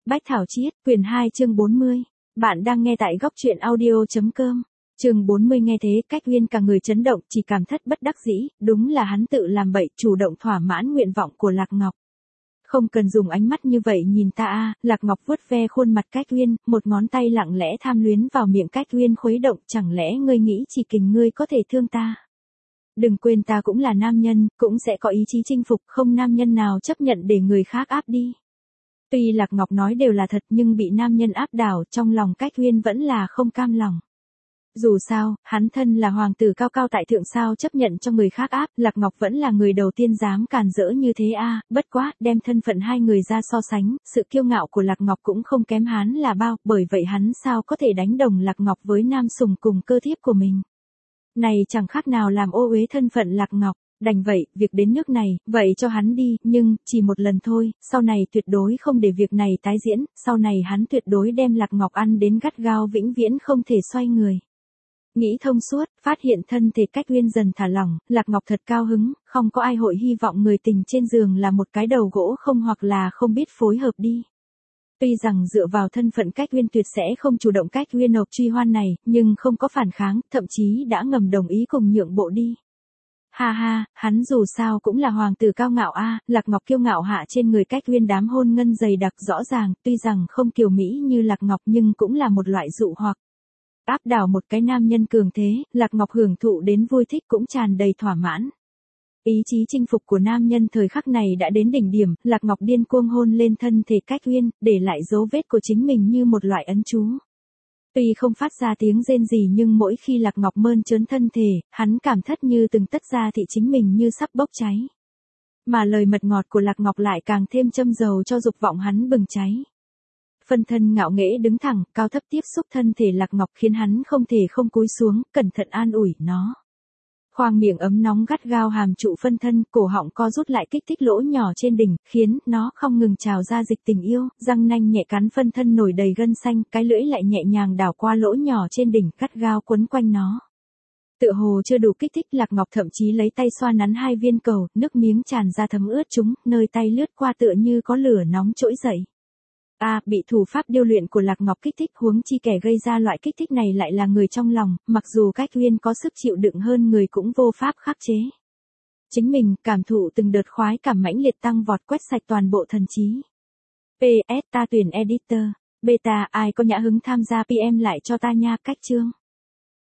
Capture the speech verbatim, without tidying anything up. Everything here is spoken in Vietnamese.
Bách Thảo Chiết, quyển hai chương bốn mươi. Bạn đang nghe tại góc truyện audio.com. Chương bốn mươi nghe thế, Cách Uyên cả người chấn động, chỉ cảm thất bất đắc dĩ, đúng là hắn tự làm bậy, chủ động thỏa mãn nguyện vọng của Lạc Ngọc. Không cần dùng ánh mắt như vậy nhìn ta a, Lạc Ngọc vuốt ve khuôn mặt Cách Uyên, một ngón tay lặng lẽ tham luyến vào miệng Cách Uyên khuấy động, chẳng lẽ ngươi nghĩ chỉ kình ngươi có thể thương ta? Đừng quên ta cũng là nam nhân, cũng sẽ có ý chí chinh phục, không nam nhân nào chấp nhận để người khác áp đi. Tuy Lạc Ngọc nói đều là thật nhưng bị nam nhân áp đảo, trong lòng Cách Uyên vẫn là không cam lòng. Dù sao, hắn thân là hoàng tử cao cao tại thượng, sao chấp nhận cho người khác áp, Lạc Ngọc vẫn là người đầu tiên dám càn rỡ như thế a, bất quá, đem thân phận hai người ra so sánh, sự kiêu ngạo của Lạc Ngọc cũng không kém hắn là bao, bởi vậy hắn sao có thể đánh đồng Lạc Ngọc với nam sùng cùng cơ thiếp của mình. Này chẳng khác nào làm ô uế thân phận Lạc Ngọc. Đành vậy, việc đến nước này, vậy cho hắn đi, nhưng, chỉ một lần thôi, sau này tuyệt đối không để việc này tái diễn, sau này hắn tuyệt đối đem Lạc Ngọc ăn đến gắt gao vĩnh viễn không thể xoay người. Nghĩ thông suốt, phát hiện thân thể Cách Uyên dần thả lỏng, Lạc Ngọc thật cao hứng, không có ai hội hy vọng người tình trên giường là một cái đầu gỗ không hoặc là không biết phối hợp đi. Tuy rằng dựa vào thân phận Cách Uyên tuyệt sẽ không chủ động Cách Uyên nộp truy hoan này, nhưng không có phản kháng, thậm chí đã ngầm đồng ý cùng nhượng bộ đi. Ha ha, hắn dù sao cũng là hoàng tử cao ngạo a, Lạc Ngọc kiêu ngạo hạ trên người Cách Uyên đám hôn ngân dày đặc rõ ràng, tuy rằng không kiều mỹ như Lạc Ngọc nhưng cũng là một loại dụ hoặc. Áp đảo một cái nam nhân cường thế, Lạc Ngọc hưởng thụ đến vui thích cũng tràn đầy thỏa mãn. Ý chí chinh phục của nam nhân thời khắc này đã đến đỉnh điểm, Lạc Ngọc điên cuồng hôn lên thân thể Cách Uyên, để lại dấu vết của chính mình như một loại ấn chú. Tuy không phát ra tiếng rên gì nhưng mỗi khi Lạc Ngọc mơn trớn thân thể, hắn cảm thất như từng tất ra thị chính mình như sắp bốc cháy. Mà lời mật ngọt của Lạc Ngọc lại càng thêm châm dầu cho dục vọng hắn bừng cháy. Phân thân ngạo nghễ đứng thẳng, cao thấp tiếp xúc thân thể Lạc Ngọc khiến hắn không thể không cúi xuống, cẩn thận an ủi nó. Khoang miệng ấm nóng gắt gao hàm trụ phân thân, cổ họng co rút lại kích thích lỗ nhỏ trên đỉnh, khiến nó không ngừng trào ra dịch tình yêu, răng nanh nhẹ cắn phân thân nổi đầy gân xanh, cái lưỡi lại nhẹ nhàng đảo qua lỗ nhỏ trên đỉnh, gắt gao quấn quanh nó. Tựa hồ chưa đủ kích thích, Lạc Ngọc thậm chí lấy tay xoa nắn hai viên cầu, nước miếng tràn ra thấm ướt chúng, nơi tay lướt qua tựa như có lửa nóng trỗi dậy. A, à, bị thủ pháp điêu luyện của Lạc Ngọc kích thích, huống chi kẻ gây ra loại kích thích này lại là người trong lòng, mặc dù Cách Uyên có sức chịu đựng hơn người cũng vô pháp khắc chế. Chính mình, cảm thụ từng đợt khoái cảm mãnh liệt tăng vọt quét sạch toàn bộ thần trí. pê ét ta tuyển editor, beta, ai có nhã hứng tham gia pê em lại cho ta nha, Cách Chương.